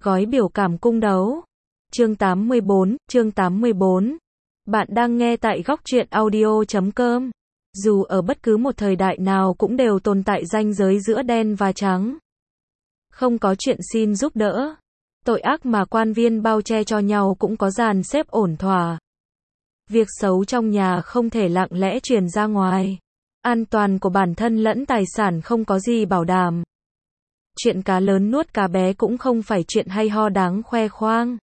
Gói biểu cảm cung đấu. Chương 84. Bạn đang nghe tại góc truyện audio.com. Dù ở bất cứ một thời đại nào cũng đều tồn tại ranh giới giữa đen và trắng. Không có chuyện xin giúp đỡ. Tội ác mà quan viên bao che cho nhau cũng có dàn xếp ổn thỏa. Việc xấu trong nhà không thể lặng lẽ truyền ra ngoài. An toàn của bản thân lẫn tài sản không có gì bảo đảm. Chuyện cá lớn nuốt cá bé cũng không phải chuyện hay ho đáng khoe khoang.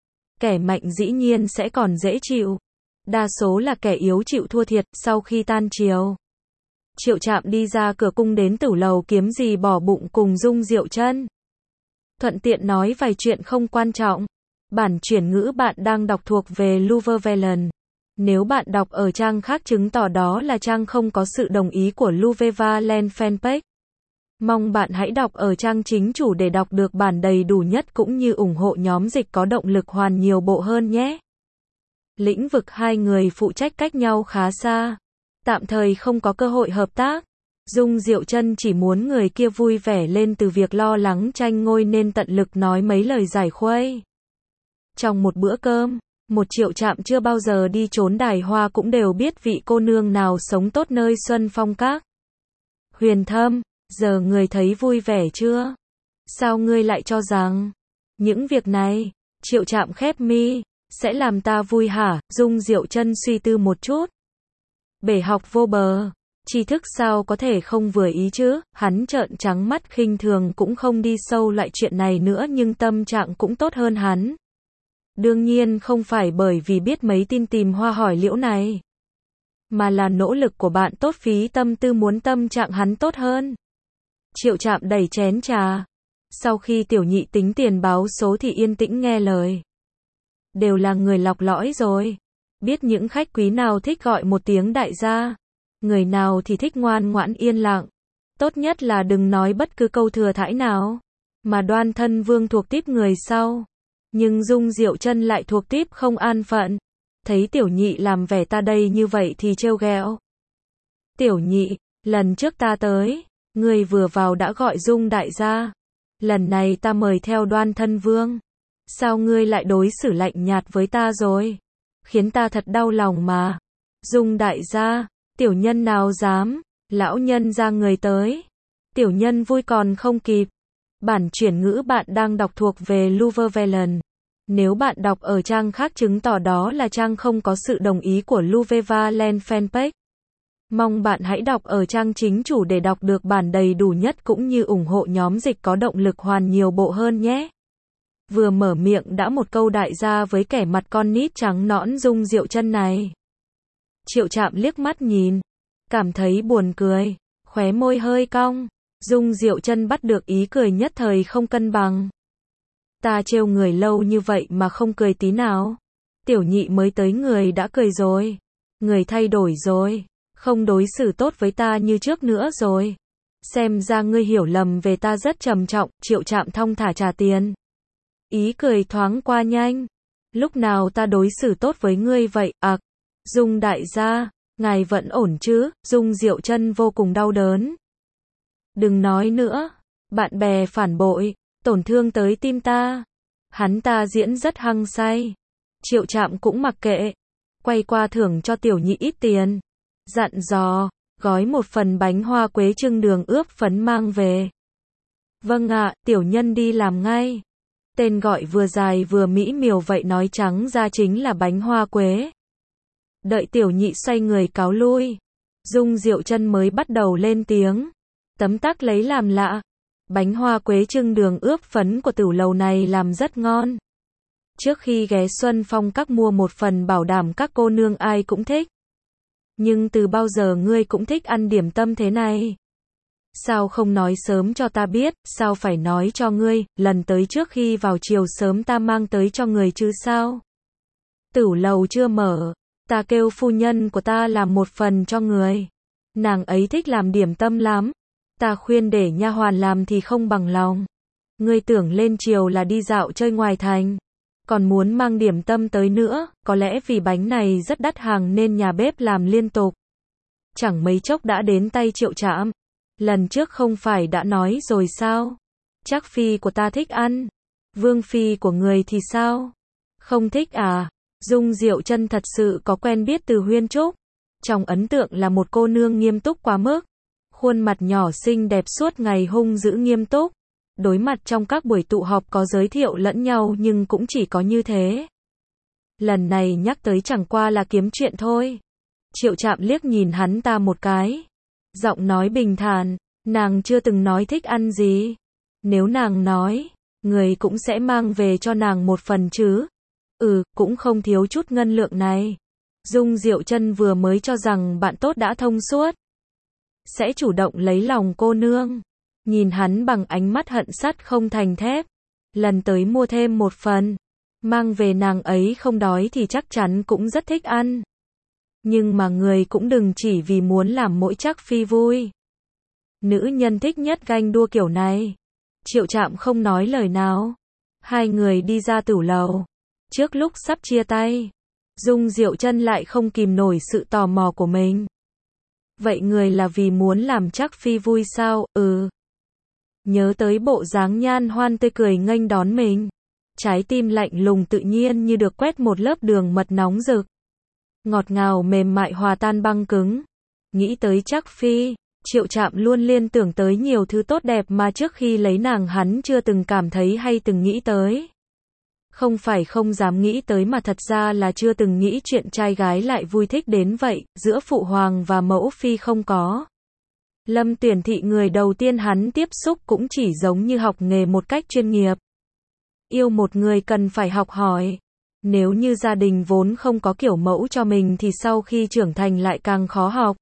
Kẻ mạnh dĩ nhiên sẽ còn dễ chịu. Đa số là kẻ yếu chịu thua thiệt. Sau khi tan chiều, Triệu Trạm đi ra cửa cung đến tử lầu kiếm gì bỏ bụng cùng Dung Diệu Chân. Thuận tiện nói vài chuyện không quan trọng. Bản chuyển ngữ bạn đang đọc thuộc về Louvre Velen. Nếu bạn đọc ở trang khác chứng tỏ đó là trang không có sự đồng ý của Louvre Valen fanpage. Mong bạn hãy đọc ở trang chính chủ để đọc được bản đầy đủ nhất cũng như ủng hộ nhóm dịch có động lực hoàn nhiều bộ hơn nhé. Lĩnh vực hai người phụ trách cách nhau khá xa. Tạm thời không có cơ hội hợp tác. Dung Diệu Chân chỉ muốn người kia vui vẻ lên từ việc lo lắng tranh ngôi nên tận lực nói mấy lời giải khuây. Trong một bữa cơm, một Triệu Trạm chưa bao giờ đi trốn đài hoa cũng đều biết vị cô nương nào sống tốt nơi Xuân Phong Các. Huyền Thâm, giờ người thấy vui vẻ chưa? Sao ngươi lại cho rằng những việc này, Triệu Trạm khép mi, sẽ làm ta vui hả? Dung Diệu Chân suy tư một chút. Bể học vô bờ, tri thức sao có thể không vừa ý chứ? Hắn trợn trắng mắt khinh thường cũng không đi sâu lại chuyện này nữa nhưng tâm trạng cũng tốt hơn hắn. Đương nhiên không phải bởi vì biết mấy tin tìm hoa hỏi liễu này, mà là nỗ lực của bạn tốt phí tâm tư muốn tâm trạng hắn tốt hơn. Triệu Trạm đẩy chén trà. Sau khi tiểu nhị tính tiền báo số thì yên tĩnh nghe lời. Đều là người lọc lõi rồi. Biết những khách quý nào thích gọi một tiếng đại gia. Người nào thì thích ngoan ngoãn yên lặng. Tốt nhất là đừng nói bất cứ câu thừa thãi nào. Mà Đoan Thân Vương thuộc típ người sau. Nhưng Dung Diệu Chân lại thuộc típ không an phận. Thấy tiểu nhị làm vẻ ta đây như vậy thì trêu ghẹo. Tiểu nhị, lần trước ta tới, ngươi vừa vào đã gọi Dung đại gia. Lần này ta mời theo Đoan Thân Vương. Sao ngươi lại đối xử lạnh nhạt với ta rồi? Khiến ta thật đau lòng mà. Dung đại gia, tiểu nhân nào dám, lão nhân ra người tới. Tiểu nhân vui còn không kịp. Bản chuyển ngữ bạn đang đọc thuộc về Louvre Velen. Nếu bạn đọc ở trang khác chứng tỏ đó là trang không có sự đồng ý của Louvre Valen fanpage. Mong bạn hãy đọc ở trang chính chủ để đọc được bản đầy đủ nhất cũng như ủng hộ nhóm dịch có động lực hoàn nhiều bộ hơn nhé. Vừa mở miệng đã một câu đại gia với kẻ mặt con nít trắng nõn Dung Diệu Chân này. Triệu Trạm liếc mắt nhìn, cảm thấy buồn cười, khóe môi hơi cong. Dung Diệu Chân bắt được ý cười nhất thời không cân bằng. Ta trêu người lâu như vậy mà không cười tí nào. Tiểu nhị mới tới người đã cười rồi. Người thay đổi rồi. Không đối xử tốt với ta như trước nữa rồi. Xem ra ngươi hiểu lầm về ta rất trầm trọng. Triệu Trạm thong thả trả tiền. Ý cười thoáng qua nhanh. Lúc nào ta đối xử tốt với ngươi vậy? Dung đại gia, ngài vẫn ổn chứ? Dung Diệu Chân vô cùng đau đớn. Đừng nói nữa. Bạn bè phản bội, tổn thương tới tim ta. Hắn ta diễn rất hăng say. Triệu Trạm cũng mặc kệ. Quay qua thưởng cho tiểu nhị ít tiền. Dặn dò, gói một phần bánh hoa quế trưng đường ướp phấn mang về. Vâng ạ, tiểu nhân đi làm ngay. Tên gọi vừa dài vừa mỹ miều vậy nói trắng ra chính là bánh hoa quế. Đợi tiểu nhị xoay người cáo lui, Dung Diệu Chân mới bắt đầu lên tiếng. Tấm tắc lấy làm lạ. Bánh hoa quế trưng đường ướp phấn của tử lầu này làm rất ngon. Trước khi ghé Xuân Phong Các mua một phần bảo đảm các cô nương ai cũng thích. Nhưng từ bao giờ ngươi cũng thích ăn điểm tâm thế này? Sao không nói sớm cho ta biết? Sao phải nói cho ngươi? Lần tới trước khi vào chiều sớm ta mang tới cho người chứ sao? Tử lầu chưa mở. Ta kêu phu nhân của ta làm một phần cho người. Nàng ấy thích làm điểm tâm lắm. Ta khuyên để nha hoàn làm thì không bằng lòng. Ngươi tưởng lên chiều là đi dạo chơi ngoài thành. Còn muốn mang điểm tâm tới nữa, có lẽ vì bánh này rất đắt hàng nên nhà bếp làm liên tục. Chẳng mấy chốc đã đến tay Triệu Trạm. Lần trước không phải đã nói rồi sao? Chắc phi của ta thích ăn. Vương phi của người thì sao? Không thích à? Dung Diệu Chân thật sự có quen biết Từ Huyên Trúc. Trong ấn tượng là một cô nương nghiêm túc quá mức. Khuôn mặt nhỏ xinh đẹp suốt ngày hung dữ nghiêm túc. Đối mặt trong các buổi tụ họp có giới thiệu lẫn nhau nhưng cũng chỉ có như thế. Lần này nhắc tới chẳng qua là kiếm chuyện thôi. Triệu Trạm liếc nhìn hắn ta một cái. Giọng nói bình thản, nàng chưa từng nói thích ăn gì. Nếu nàng nói, người cũng sẽ mang về cho nàng một phần chứ. Cũng không thiếu chút ngân lượng này. Dung Diệu Chân vừa mới cho rằng bạn tốt đã thông suốt. Sẽ chủ động lấy lòng cô nương. Nhìn hắn bằng ánh mắt hận sắt không thành thép. Lần tới mua thêm một phần. Mang về nàng ấy không đói thì chắc chắn cũng rất thích ăn. Nhưng mà người cũng đừng chỉ vì muốn làm mỗi Trác Phi vui. Nữ nhân thích nhất ganh đua kiểu này. Triệu Trạm không nói lời nào. Hai người đi ra tửu lầu. Trước lúc sắp chia tay, Dung Diệu Chân lại không kìm nổi sự tò mò của mình. Vậy người là vì muốn làm Trác Phi vui sao? Nhớ tới bộ dáng nhan hoan tươi cười nghênh đón mình. Trái tim lạnh lùng tự nhiên như được quét một lớp đường mật nóng rực. Ngọt ngào mềm mại hòa tan băng cứng. Nghĩ tới Trác Phi, Triệu Trạm luôn liên tưởng tới nhiều thứ tốt đẹp mà trước khi lấy nàng hắn chưa từng cảm thấy hay từng nghĩ tới. Không phải không dám nghĩ tới mà thật ra là chưa từng nghĩ chuyện trai gái lại vui thích đến vậy, giữa phụ hoàng và mẫu phi không có. Lâm Tuyển Thị người đầu tiên hắn tiếp xúc cũng chỉ giống như học nghề một cách chuyên nghiệp. Yêu một người cần phải học hỏi. Nếu như gia đình vốn không có kiểu mẫu cho mình thì sau khi trưởng thành lại càng khó học.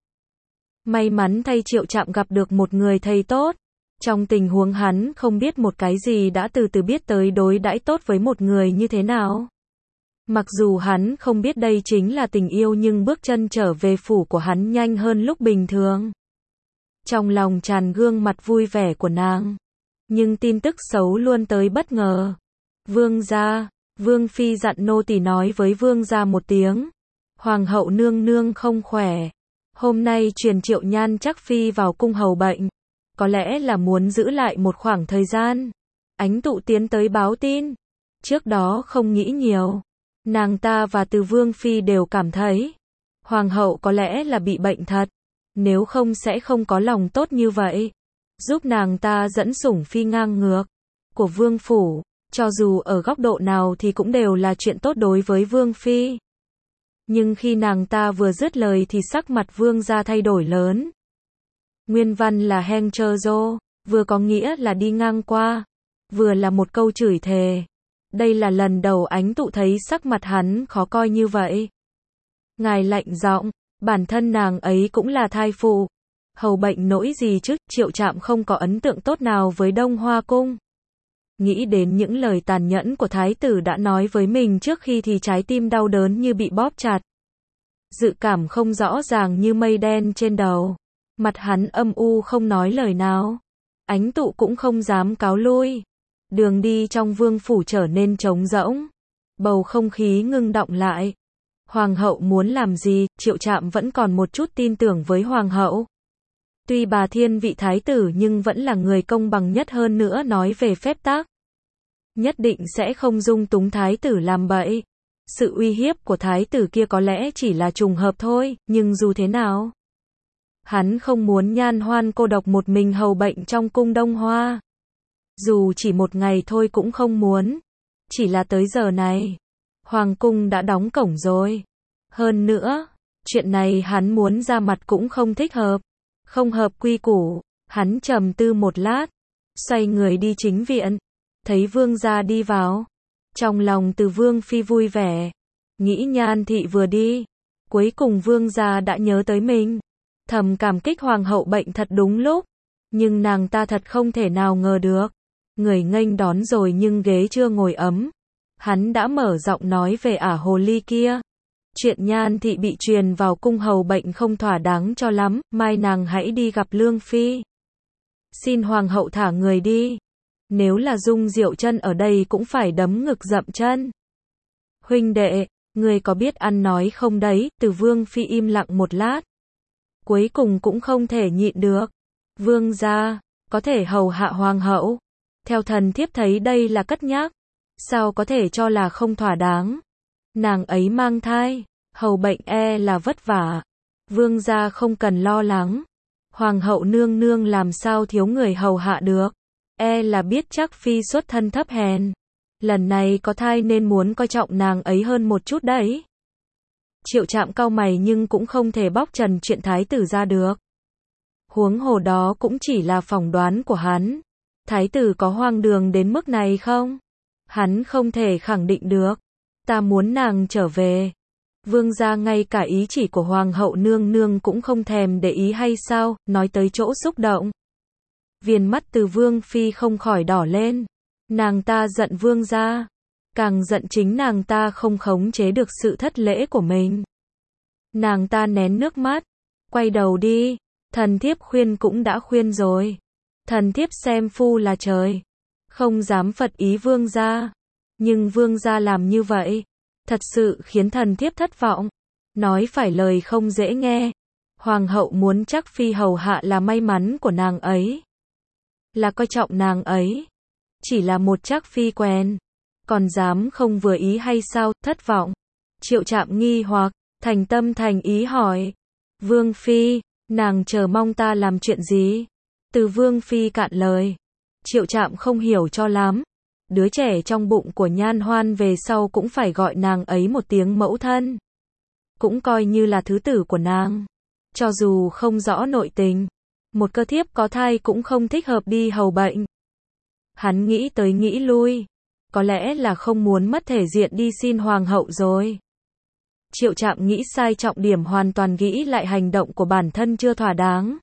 May mắn thay Triệu Trạm gặp được một người thầy tốt. Trong tình huống hắn không biết một cái gì đã từ từ biết tới đối đãi tốt với một người như thế nào. Mặc dù hắn không biết đây chính là tình yêu nhưng bước chân trở về phủ của hắn nhanh hơn lúc bình thường. Trong lòng tràn gương mặt vui vẻ của nàng. Nhưng tin tức xấu luôn tới bất ngờ. Vương gia, Vương phi dặn nô tỳ nói với vương gia một tiếng. Hoàng hậu nương nương không khỏe. Hôm nay truyền Triệu Nhan Trác Phi vào cung hầu bệnh. Có lẽ là muốn giữ lại một khoảng thời gian. Ánh Tụ tiến tới báo tin. Trước đó không nghĩ nhiều. Nàng ta và Từ Vương phi đều cảm thấy hoàng hậu có lẽ là bị bệnh thật. Nếu không sẽ không có lòng tốt như vậy. Giúp nàng ta dẫn sủng phi ngang ngược của vương phủ. Cho dù ở góc độ nào thì cũng đều là chuyện tốt đối với vương phi. Nhưng khi nàng ta vừa dứt lời thì sắc mặt vương gia thay đổi lớn. Nguyên văn là heng chơ dô, vừa có nghĩa là đi ngang qua, vừa là một câu chửi thề. Đây là lần đầu Ánh Tụ thấy sắc mặt hắn khó coi như vậy. Ngài lạnh giọng, bản thân nàng ấy cũng là thai phụ. Hầu bệnh nỗi gì chứ? Triệu Trạm không có ấn tượng tốt nào với Đông Hoa Cung. Nghĩ đến những lời tàn nhẫn của thái tử đã nói với mình trước khi thì trái tim đau đớn như bị bóp chặt. Dự cảm không rõ ràng như mây đen trên đầu. Mặt hắn âm u không nói lời nào. Ánh Tụ cũng không dám cáo lui. Đường đi trong vương phủ trở nên trống rỗng. Bầu không khí ngưng đọng lại. Hoàng hậu muốn làm gì? Triệu Trạm vẫn còn một chút tin tưởng với hoàng hậu. Tuy bà thiên vị thái tử nhưng vẫn là người công bằng nhất, hơn nữa nói về phép tắc. Nhất định sẽ không dung túng thái tử làm bậy. Sự uy hiếp của thái tử kia có lẽ chỉ là trùng hợp thôi, nhưng dù thế nào, hắn không muốn Nhan Hoan cô độc một mình hầu bệnh trong cung Đông Hoa. Dù chỉ một ngày thôi cũng không muốn. Chỉ là tới giờ này, hoàng cung đã đóng cổng rồi. Hơn nữa, chuyện này hắn muốn ra mặt cũng không thích hợp. Không hợp quy củ. Hắn trầm tư một lát, xoay người đi chính viện. Thấy vương gia đi vào, trong lòng Từ Vương phi vui vẻ. Nghĩ Nhan thị vừa đi, cuối cùng vương gia đã nhớ tới mình. Thầm cảm kích hoàng hậu bệnh thật đúng lúc. Nhưng nàng ta thật không thể nào ngờ được. Người nghênh đón rồi nhưng ghế chưa ngồi ấm. Hắn đã mở giọng nói về ả hồ ly kia. Chuyện Nhan thị bị truyền vào cung hầu bệnh không thỏa đáng cho lắm, mai nàng hãy đi gặp Lương phi. Xin hoàng hậu thả người đi. Nếu là Dung Diệu Chân ở đây cũng phải đấm ngực dậm chân. Huynh đệ, người có biết ăn nói không đấy? Từ Vương phi im lặng một lát. Cuối cùng cũng không thể nhịn được. Vương gia, có thể hầu hạ hoàng hậu. Theo thần thiếp thấy đây là cất nhắc. sao có thể cho là không thỏa đáng. Nàng ấy mang thai, hầu bệnh là vất vả. Vương gia không cần lo lắng. Hoàng hậu nương nương làm sao thiếu người hầu hạ được. Là biết chắc phi xuất thân thấp hèn. Lần này có thai nên muốn coi trọng nàng ấy hơn một chút đấy. Triệu Trạm cau mày nhưng cũng không thể bóc trần chuyện thái tử ra được. Huống hồ đó cũng chỉ là phỏng đoán của hắn. Thái tử có hoang đường đến mức này không? Hắn không thể khẳng định được. Ta muốn nàng trở về. Vương gia ngay cả ý chỉ của hoàng hậu nương nương cũng không thèm để ý hay sao, nói tới chỗ xúc động. Viền mắt Từ Vương phi không khỏi đỏ lên. Nàng ta giận vương gia, càng giận chính nàng ta không khống chế được sự thất lễ của mình. Nàng ta nén nước mắt, quay đầu đi, thần thiếp khuyên cũng đã khuyên rồi. Thần thiếp xem phu là trời, không dám phật ý vương gia. Nhưng vương gia làm như vậy, thật sự khiến thần thiếp thất vọng. Nói phải lời không dễ nghe. Hoàng hậu muốn chắc phi hầu hạ là may mắn của nàng ấy, là coi trọng nàng ấy. Chỉ là một chắc phi quen, còn dám không vừa ý hay sao, thất vọng. Triệu Trạm nghi hoặc, thành tâm thành ý hỏi. Vương phi, nàng chờ mong ta làm chuyện gì? Từ Vương phi cạn lời. Triệu Trạm không hiểu cho lắm. Đứa trẻ trong bụng của Nhan Hoan về sau cũng phải gọi nàng ấy một tiếng mẫu thân. Cũng coi như là thứ tử của nàng. Cho dù không rõ nội tình, một cơ thiếp có thai cũng không thích hợp đi hầu bệnh. Hắn nghĩ tới nghĩ lui, có lẽ là không muốn mất thể diện đi xin hoàng hậu rồi. Triệu Trạm nghĩ sai trọng điểm, hoàn toàn nghĩ lại hành động của bản thân chưa thỏa đáng.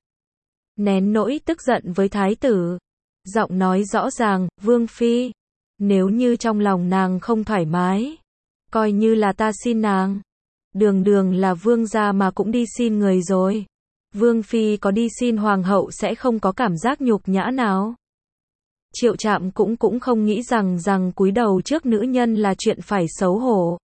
Nén nỗi tức giận với thái tử, giọng nói rõ ràng, Vương phi, nếu như trong lòng nàng không thoải mái, coi như là ta xin nàng. Đường đường là vương gia mà cũng đi xin người rồi. Vương phi có đi xin hoàng hậu sẽ không có cảm giác nhục nhã nào. Triệu Trạm cũng không nghĩ rằng cúi đầu trước nữ nhân là chuyện phải xấu hổ.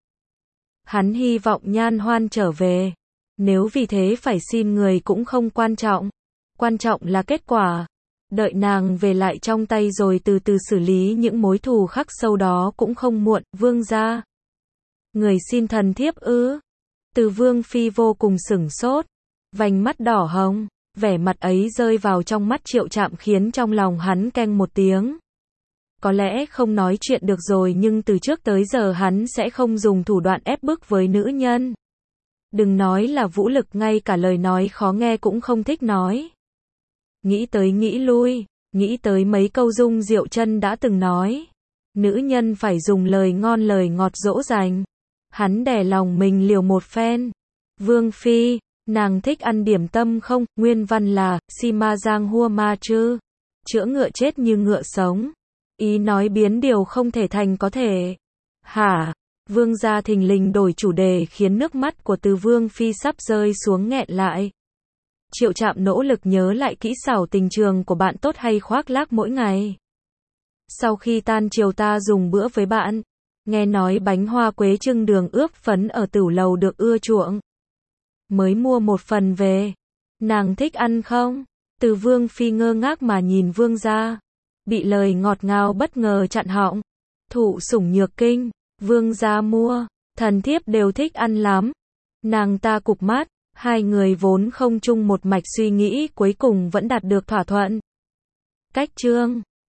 Hắn hy vọng Nhan Hoan trở về. Nếu vì thế phải xin người cũng không quan trọng. Quan trọng là kết quả. Đợi nàng về lại trong tay rồi từ từ xử lý những mối thù khắc sâu đó cũng không muộn. Vương gia, người xin thần thiếp ư? Từ Vương phi vô cùng sửng sốt, vành mắt đỏ hồng. Vẻ mặt ấy rơi vào trong mắt Triệu Trạm khiến trong lòng hắn keng một tiếng. Có lẽ không nói chuyện được rồi, nhưng từ trước tới giờ hắn sẽ không dùng thủ đoạn ép bức với nữ nhân. Đừng nói là vũ lực, ngay cả lời nói khó nghe cũng không thích nói. Nghĩ tới nghĩ lui, nghĩ tới mấy câu Dung Diệu Chân đã từng nói. Nữ nhân phải dùng lời ngon lời ngọt dỗ dành. Hắn đè lòng mình liều một phen. Vương phi, nàng thích ăn điểm tâm không? Nguyên văn là, si ma giang hua ma chư. Chữa ngựa chết như ngựa sống. Ý nói biến điều không thể thành có thể. Hả? Vương gia thình lình đổi chủ đề khiến nước mắt của Từ Vương phi sắp rơi xuống nghẹn lại. Triệu Trạm nỗ lực nhớ lại kỹ xảo tình trường của bạn tốt hay khoác lác mỗi ngày. Sau khi tan chiều ta dùng bữa với bạn. Nghe nói bánh hoa quế trưng đường ướp phấn ở tửu lầu được ưa chuộng. Mới mua một phần về. Nàng thích ăn không? Từ Vương phi ngơ ngác mà nhìn vương gia. Bị lời ngọt ngào bất ngờ chặn họng. Thụ sủng nhược kinh. Vương gia mua. Thần thiếp đều thích ăn lắm. Nàng ta cụp mắt. Hai người vốn không chung một mạch suy nghĩ cuối cùng vẫn đạt được thỏa thuận. Cách chương